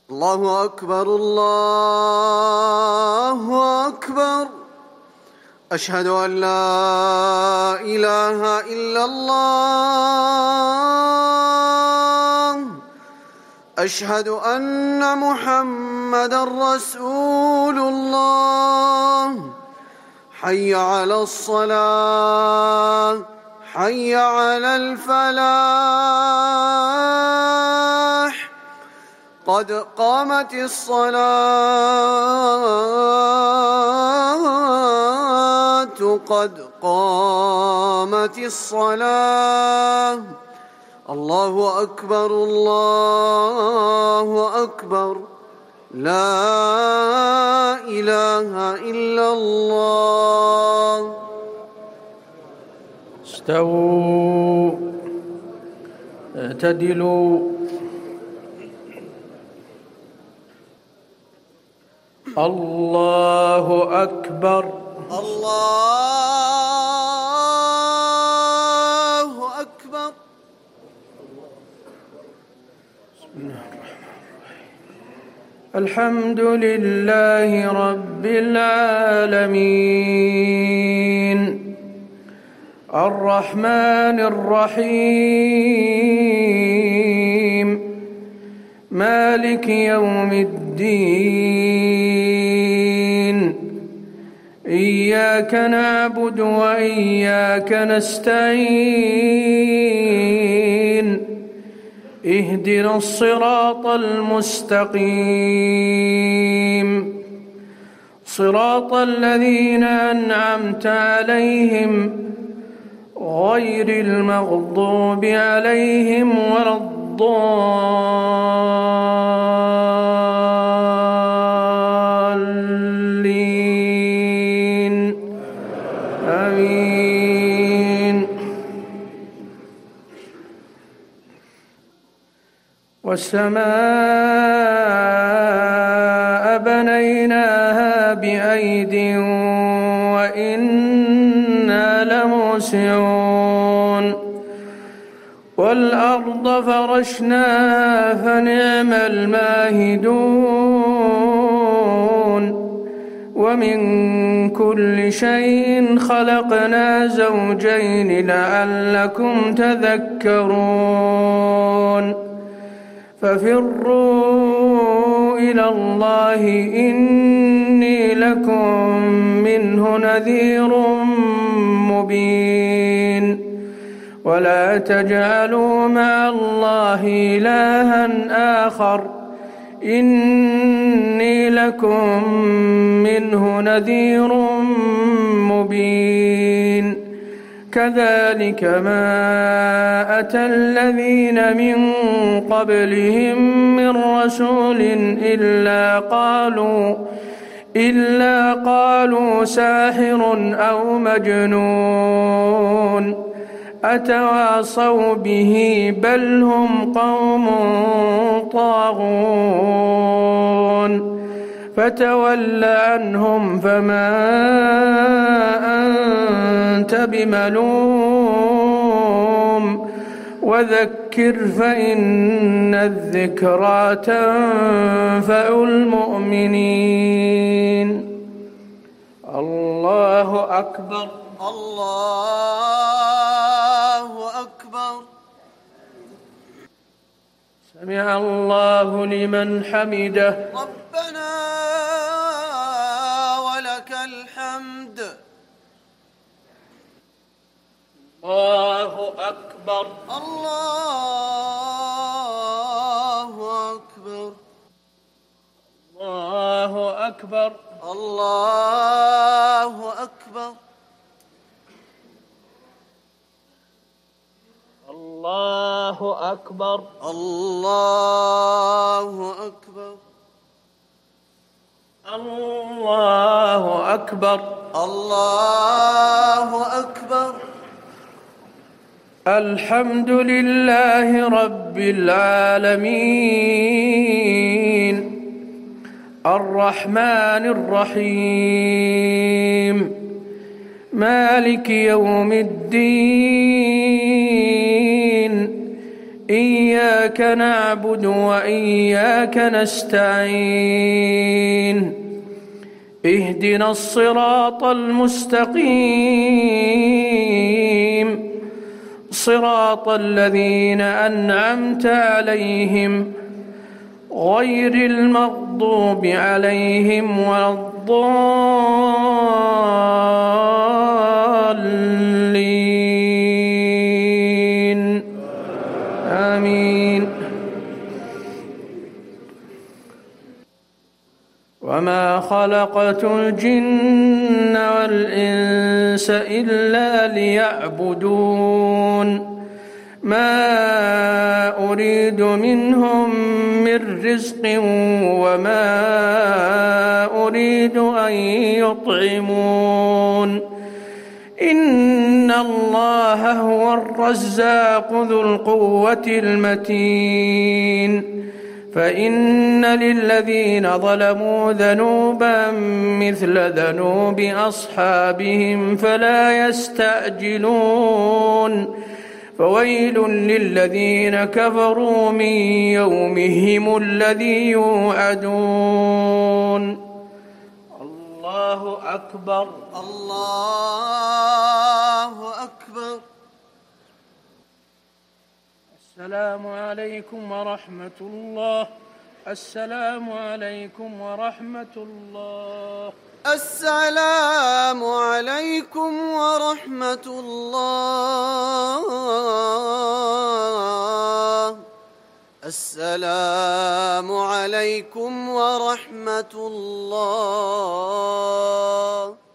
الله أكبر الله أكبر. أشهد أن لا إله إلا الله. أشهد أن محمدًا رسول الله. حي على الصلاة، حي على الفلاح، قد قامت الصلاة، قد قامت الصلاة. الله أكبر الله أكبر. لا إله إلا الله. استووا اعتدلوا. الله أكبر الله أكبر. بسم الله الرحمن الرحيم. الحمد لله رب العالمين، الرحمن الرحيم، مالك يوم الدين. إياك نعبد وإياك نستعين. اهدنا الصراط المستقيم، صراط الذين أنعمت عليهم غير المغضوب عليهم ولا الضالين. آمين. والسماء بنيناها بأيد وإنا لموسعون. والأرض فرشناها فنعم الماهدون. ومن كل شيء خلقنا زوجين لعلكم تذكرون. ففروا إلى الله إني لكم منه نذير مبين. ولا تجعلوا مع الله إلها آخر إني لكم منه نذير مبين. كذلك ما أتى الذين من قبلهم من رسول إلا قالوا ساحر أو مجنون أتواصوا به بل هم قوم طاغون. فتول عنهم فما أنت بملوم وذكر فإن الذكرى تنفع المؤمنين. الله أكبر الله أكبر. سمع الله لمن حمده. ربنا ولك الحمد. الله أكبر الله أكبر. الله أكبر الله أكبر. الله أكبر الله أكبر. الله أكبر الله أكبر. الحمد لله رب العالمين، الرحمن الرحيم، مالك يوم الدين. إياك نعبد وإياك نستعين اهدنا الصراط المستقيم صراط الذين أنعمت عليهم غير المغضوب عليهم ولا الضالين آمين. وما خلقت الجن والإنس إلا ليعبدون ما أريد منهم من رزق وما أريد أن يطعمون إن الله هو الرزاق ذو القوة المتين فإن للذين ظلموا ذنوبا مثل ذنوب أصحابهم فلا يستعجلون فويل للذين كفروا من يومهم الذي يوعدون. الله أكبر. الله أكبر. السلام عليكم ورحمة الله. السلام عليكم ورحمة الله. السلام عليكم ورحمة الله. السلام عليكم ورحمة الله.